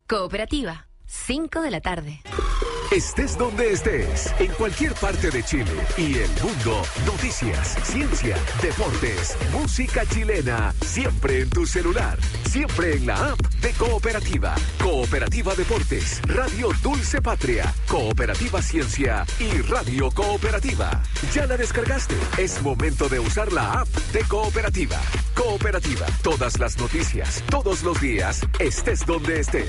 Cooperativa, 5 de la tarde. Estés donde estés, en cualquier parte de Chile y el mundo, noticias, ciencia, deportes, música chilena, siempre en tu celular, siempre en la app de Cooperativa. Cooperativa Deportes, Radio Dulce Patria, Cooperativa Ciencia y Radio Cooperativa. ¿Ya la descargaste? Es momento de usar la app de Cooperativa. Cooperativa, todas las noticias, todos los días, estés donde estés.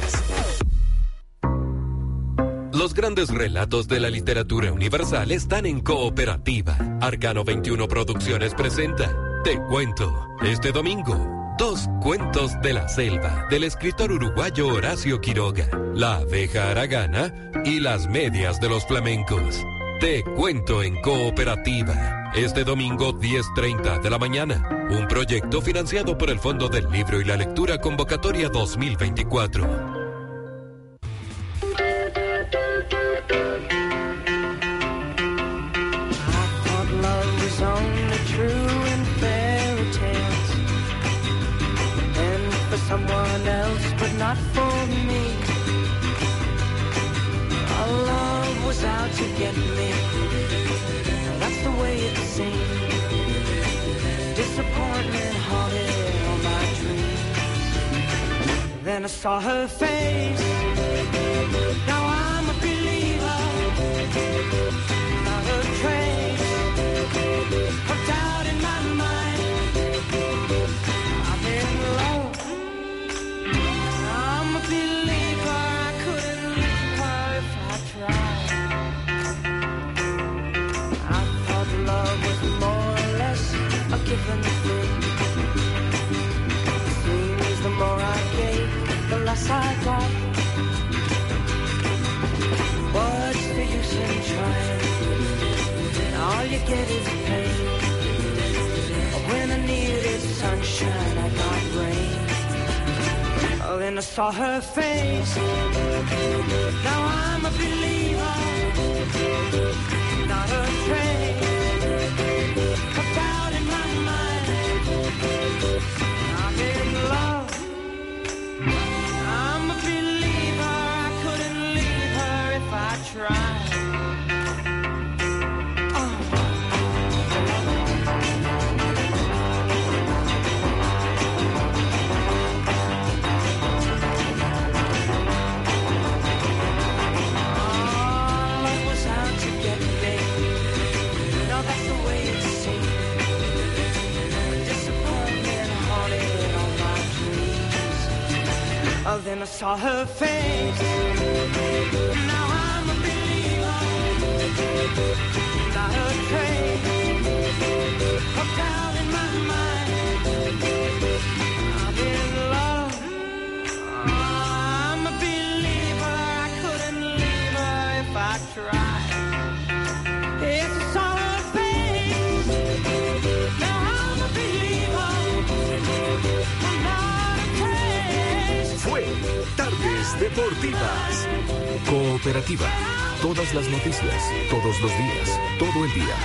Los grandes relatos de la literatura universal están en Cooperativa. Arcano 21 Producciones presenta Te Cuento. Este domingo, 2 cuentos de la selva, del escritor uruguayo Horacio Quiroga, La abeja haragana y Las medias de los flamencos. Te Cuento en Cooperativa. Este domingo, 10:30 de la mañana. Un proyecto financiado por el Fondo del Libro y la Lectura Convocatoria 2024. Someone else, but not for me. Our love was out to get me. That's the way it seemed. Disappointment haunted all my dreams. Then I saw her face. Now I'm a believer. Not a trace of doubt in my mind. I'm in love. Believer, I couldn't leave her if I tried. I thought love was more or less a given thing. It seems the more I gave, the less I got. What's the use in trying? All you get is pain. When I needed sunshine, I got rain. Oh, then I saw her face. Now I'm a believer. Not a trace of doubt in my mind. I'm in love. I'm a believer. I couldn't leave her if I tried. Oh, then I saw her face. Now I'm a believer. Not a trace of doubt in my mind. I'm in love. I'm a believer. I couldn't leave her if I tried. Yes, I saw her face. Now I'm a believer. Fue Tardes Deportivas. Cooperativa. Todas las noticias, todos los días, todo el día.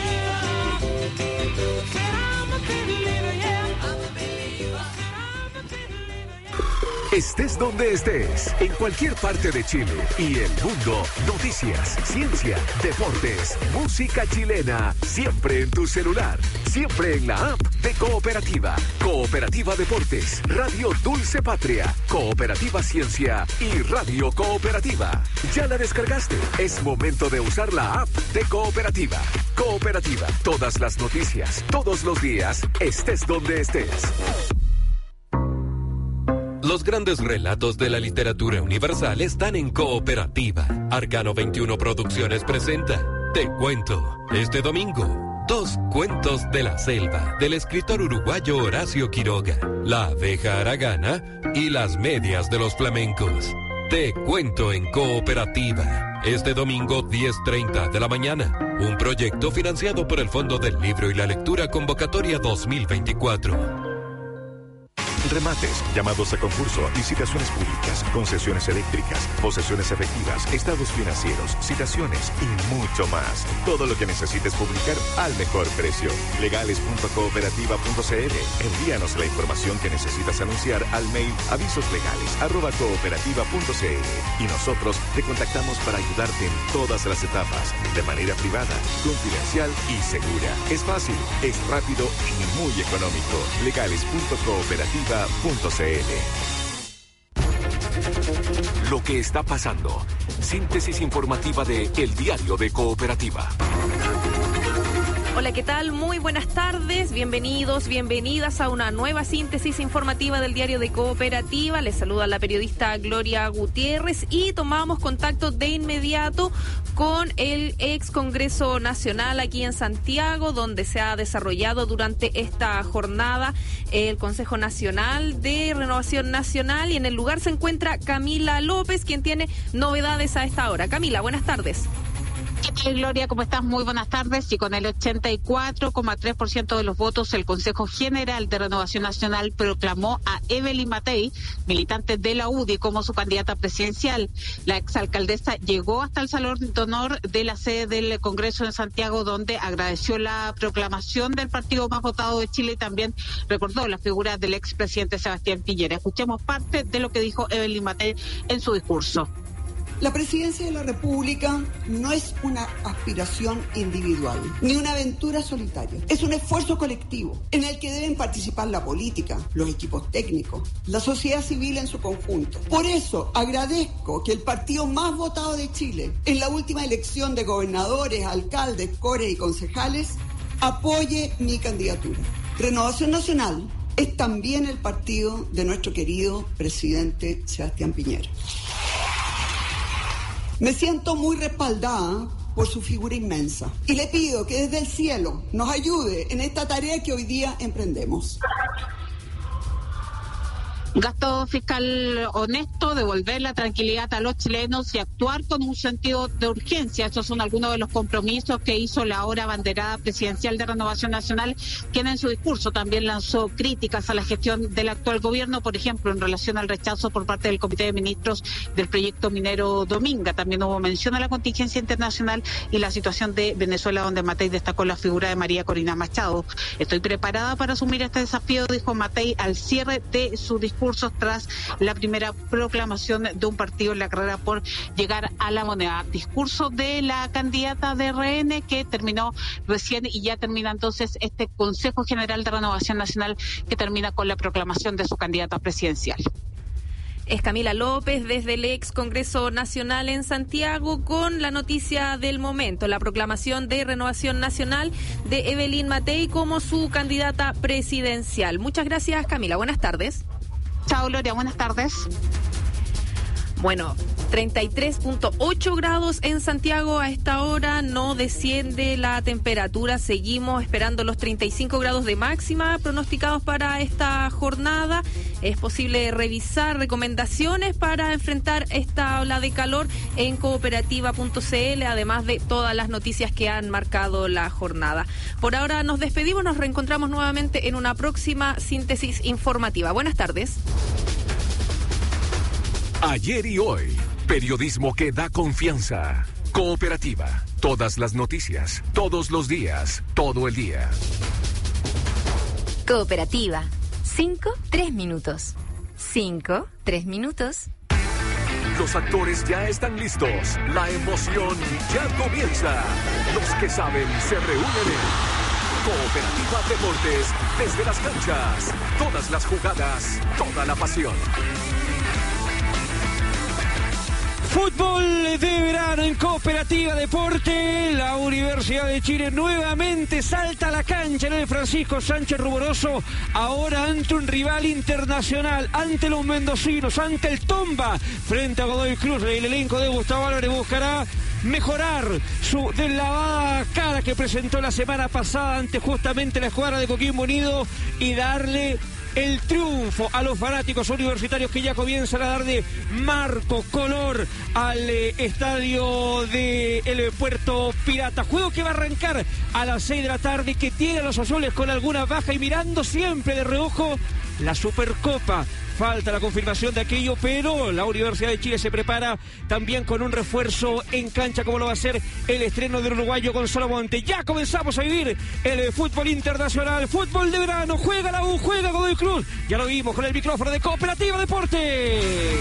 Estés donde estés, en cualquier parte de Chile y el mundo, noticias, ciencia, deportes, música chilena, siempre en tu celular, siempre en la app de Cooperativa. Cooperativa Deportes, Radio Dulce Patria, Cooperativa Ciencia y Radio Cooperativa. ¿Ya la descargaste? Es momento de usar la app de Cooperativa. Cooperativa, todas las noticias, todos los días, estés donde estés. Los grandes relatos de la literatura universal están en Cooperativa. Arcano 21 Producciones presenta Te Cuento. Este domingo, 2 cuentos de la selva, del escritor uruguayo Horacio Quiroga, La abeja haragana y Las medias de los flamencos. Te Cuento en Cooperativa. Este domingo, 10:30 de la mañana. Un proyecto financiado por el Fondo del Libro y la Lectura Convocatoria 2024. remates, llamados a concurso, licitaciones públicas, concesiones eléctricas, posesiones efectivas, estados financieros, citaciones y mucho más. Todo lo que necesites publicar al mejor precio. Legales.cooperativa.cl. Envíanos la información que necesitas anunciar al mail avisoslegales@cooperativa.cl y nosotros te contactamos para ayudarte en todas las etapas, de manera privada, confidencial y segura. Es fácil, es rápido y muy económico. Legales.cooperativa.cl. Lo que está pasando. Síntesis informativa de El Diario de Cooperativa. Hola, ¿qué tal? Muy buenas tardes, bienvenidos, bienvenidas a una nueva síntesis informativa del Diario de Cooperativa. Les saluda la periodista Gloria Gutiérrez y tomamos contacto de inmediato con el ex Congreso Nacional aquí en Santiago, donde se ha desarrollado durante esta jornada el Consejo Nacional de Renovación Nacional, y en el lugar se encuentra Camila López, quien tiene novedades a esta hora. Camila, buenas tardes. ¿Qué tal, Gloria? ¿Cómo estás? Muy buenas tardes. Y con el 84,3% de los votos, el Consejo General de Renovación Nacional proclamó a Evelyn Matei, militante de la UDI, como su candidata presidencial. La exalcaldesa llegó hasta el Salón de Honor de la sede del Congreso en Santiago, donde agradeció la proclamación del partido más votado de Chile y también recordó la figura del expresidente Sebastián Piñera. Escuchemos parte de lo que dijo Evelyn Matei en su discurso. La presidencia de la República no es una aspiración individual, ni una aventura solitaria. Es un esfuerzo colectivo en el que deben participar la política, los equipos técnicos, la sociedad civil en su conjunto. Por eso agradezco que el partido más votado de Chile en la última elección de gobernadores, alcaldes, cores y concejales apoye mi candidatura. Renovación Nacional es también el partido de nuestro querido presidente Sebastián Piñera. Me siento muy respaldada por su figura inmensa y le pido que desde el cielo nos ayude en esta tarea que hoy día emprendemos. Gasto fiscal honesto, devolver la tranquilidad a los chilenos y actuar con un sentido de urgencia. Estos son algunos de los compromisos que hizo la ahora abanderada presidencial de Renovación Nacional, quien en su discurso también lanzó críticas a la gestión del actual gobierno, por ejemplo, en relación al rechazo por parte del Comité de Ministros del proyecto minero Dominga. También hubo mención a la contingencia internacional y la situación de Venezuela, donde Matei destacó la figura de María Corina Machado. Estoy preparada para asumir este desafío, dijo Matei al cierre de su discurso tras la primera proclamación de un partido en la carrera por llegar a la moneda. Discurso de la candidata de RN que terminó recién, y ya termina entonces este Consejo General de Renovación Nacional que termina con la proclamación de su candidata presidencial. Es Camila López desde el ex Congreso Nacional en Santiago con la noticia del momento, la proclamación de Renovación Nacional de Evelyn Matei como su candidata presidencial. Muchas gracias, Camila. Buenas tardes. Chao, Gloria. Buenas tardes. Bueno, 33.8 grados en Santiago a esta hora, no desciende la temperatura, seguimos esperando los 35 grados de máxima pronosticados para esta jornada. Es posible revisar recomendaciones para enfrentar esta ola de calor en cooperativa.cl, además de todas las noticias que han marcado la jornada. Por ahora nos despedimos, nos reencontramos nuevamente en una próxima síntesis informativa. Buenas tardes. Ayer y hoy, periodismo que da confianza. Cooperativa, todas las noticias, todos los días, todo el día. Cooperativa. 5, 3 minutos. 5, 3 minutos. Los actores ya están listos. La emoción ya comienza. Los que saben se reúnen en Cooperativa Deportes. Desde las canchas, todas las jugadas, toda la pasión. Fútbol de verano en Cooperativa Deporte. La Universidad de Chile nuevamente salta a la cancha en el Francisco Sánchez Ruboroso, ahora ante un rival internacional, ante los mendocinos, ante el Tomba, frente a Godoy Cruz. El elenco de Gustavo Álvarez buscará mejorar su deslavada cara que presentó la semana pasada ante justamente la escuadra de Coquimbo Unido y darle el triunfo a los fanáticos universitarios que ya comienzan a dar de marco, color al estadio de el Puerto Pirata. Juego que va a arrancar a las 6 de la tarde, que tiene a los azules con alguna baja y mirando siempre de reojo la Supercopa. Falta la confirmación de aquello, pero la Universidad de Chile se prepara también con un refuerzo en cancha, como lo va a hacer el estreno del uruguayo Gonzalo Monte. Ya comenzamos a vivir el fútbol internacional, fútbol de verano. Juega la U, juega Godoy Cruz. Ya lo vimos con el micrófono de Cooperativa Deportes.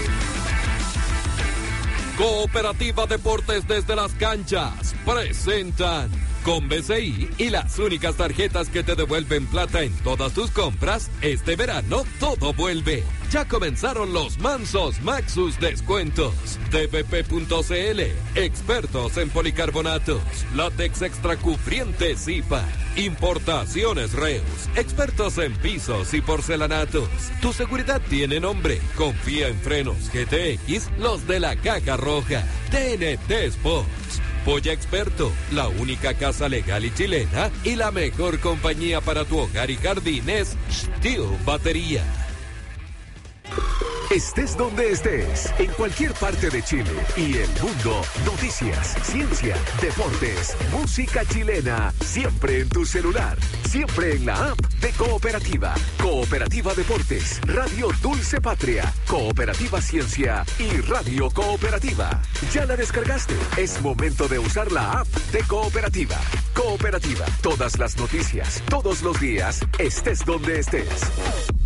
Cooperativa Deportes desde las canchas presentan con BCI y las únicas tarjetas que te devuelven plata en todas tus compras. Este verano todo vuelve. Ya comenzaron los mansos Maxus descuentos. TVP.cl, expertos en policarbonatos, látex extracufriente Zipa, importaciones Reus, expertos en pisos y porcelanatos. Tu seguridad tiene nombre. Confía en frenos GTX, los de la Caja Roja. TNT Sports. Polla Experto, la única casa legal y chilena y la mejor compañía para tu hogar y jardines, Steel Batería. Estés donde estés, en cualquier parte de Chile y el mundo, noticias, ciencia, deportes, música chilena, siempre en tu celular, siempre en la app de Cooperativa. Cooperativa Deportes, Radio Dulce Patria, Cooperativa Ciencia y Radio Cooperativa. ¿Ya la descargaste? Es momento de usar la app de Cooperativa. Cooperativa, todas las noticias, todos los días, estés donde estés.